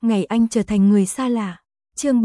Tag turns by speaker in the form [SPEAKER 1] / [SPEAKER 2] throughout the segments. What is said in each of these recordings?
[SPEAKER 1] ngày anh trở thành người xa lạ. Chương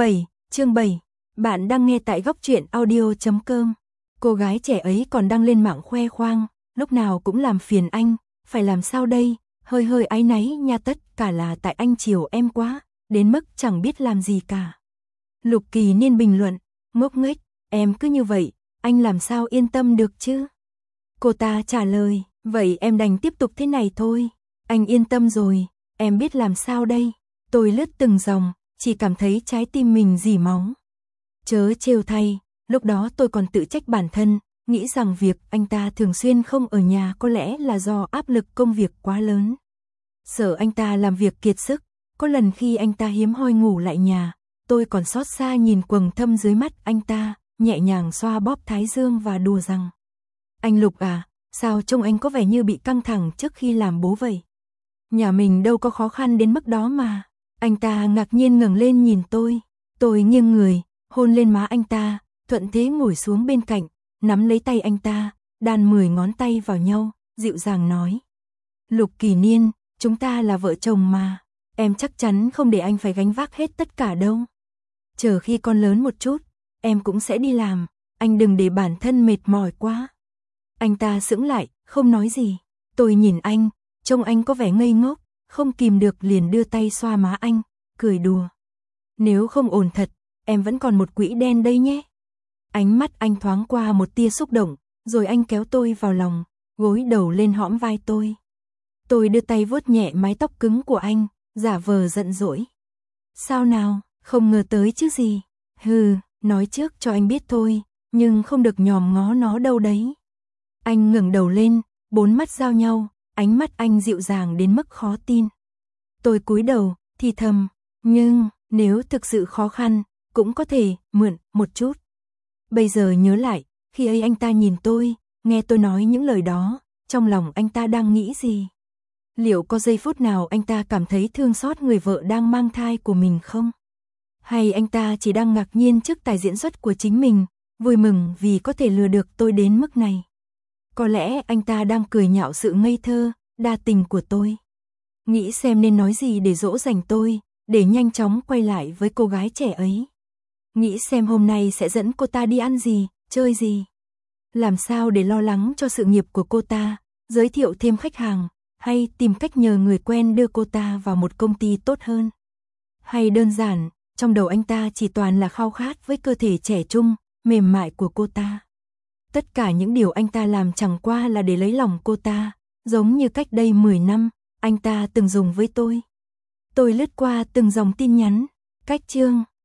[SPEAKER 1] 7. Bạn đang nghe tại góc truyện audio.com. Cô gái trẻ ấy còn đăng lên mạng khoe khoang, lúc nào cũng làm phiền anh, phải làm sao đây, hơi hơi áy náy nha, tất cả là tại anh chiều em quá, đến mức chẳng biết làm gì cả. Lục Kỳ Niên bình luận, ngốc nghếch, em cứ như vậy, anh làm sao yên tâm được chứ? Cô ta trả lời, vậy em đành tiếp tục thế này thôi, anh yên tâm rồi, em biết làm sao đây. Tôi lướt từng dòng, chỉ cảm thấy trái tim mình rỉ máu. Chớ trêu thay, lúc đó tôi còn tự trách bản thân, nghĩ rằng việc anh ta thường xuyên không ở nhà có lẽ là do áp lực công việc quá lớn. Sợ anh ta làm việc kiệt sức, có lần khi anh ta hiếm hoi ngủ lại nhà, tôi còn xót xa nhìn quầng thâm dưới mắt anh ta, nhẹ nhàng xoa bóp thái dương và đùa rằng: anh Lục à, sao trông anh có vẻ như bị căng thẳng trước khi làm bố vậy? Nhà mình đâu có khó khăn đến mức đó mà. Anh ta ngạc nhiên ngẩng lên nhìn tôi nghiêng người, hôn lên má anh ta, thuận thế ngồi xuống bên cạnh, nắm lấy tay anh ta, đan 10 ngón tay vào nhau, dịu dàng nói: Lục Kỳ Niên, chúng ta là vợ chồng mà, em chắc chắn không để anh phải gánh vác hết tất cả đâu. Chờ khi con lớn một chút, em cũng sẽ đi làm, anh đừng để bản thân mệt mỏi quá. Anh ta sững lại, không nói gì. Tôi nhìn anh, trông anh có vẻ ngây ngốc, không kìm được liền đưa tay xoa má anh, cười đùa: nếu không ổn thật, em vẫn còn một quỹ đen đây nhé. Ánh mắt anh thoáng qua một tia xúc động, rồi anh kéo tôi vào lòng, gối đầu lên hõm vai tôi. Tôi đưa tay vuốt nhẹ mái tóc cứng của anh, giả vờ giận dỗi. Sao nào, không ngờ tới chứ gì. Hừ, nói trước cho anh biết thôi, nhưng không được nhòm ngó nó đâu đấy. Anh ngẩng đầu lên, 4 mắt giao nhau, ánh mắt anh dịu dàng đến mức khó tin. Tôi cúi đầu, thì thầm, nhưng nếu thực sự khó khăn, cũng có thể mượn một chút. Bây giờ nhớ lại, khi ấy anh ta nhìn tôi, nghe tôi nói những lời đó, trong lòng anh ta đang nghĩ gì? Liệu có giây phút nào anh ta cảm thấy thương xót người vợ đang mang thai của mình không? Hay anh ta chỉ đang ngạc nhiên trước tài diễn xuất của chính mình, vui mừng vì có thể lừa được tôi đến mức này? Có lẽ anh ta đang cười nhạo sự ngây thơ, đa tình của tôi. Nghĩ xem nên nói gì để dỗ dành tôi, để nhanh chóng quay lại với cô gái trẻ ấy. Nghĩ xem hôm nay sẽ dẫn cô ta đi ăn gì, chơi gì. Làm sao để lo lắng cho sự nghiệp của cô ta, giới thiệu thêm khách hàng, hay tìm cách nhờ người quen đưa cô ta vào một công ty tốt hơn. Hay đơn giản, trong đầu anh ta chỉ toàn là khao khát với cơ thể trẻ trung, mềm mại của cô ta. Tất cả những điều anh ta làm chẳng qua là để lấy lòng cô ta, giống như cách đây 10 năm, anh ta từng dùng với tôi. Tôi lướt qua từng dòng tin nhắn, cách chương.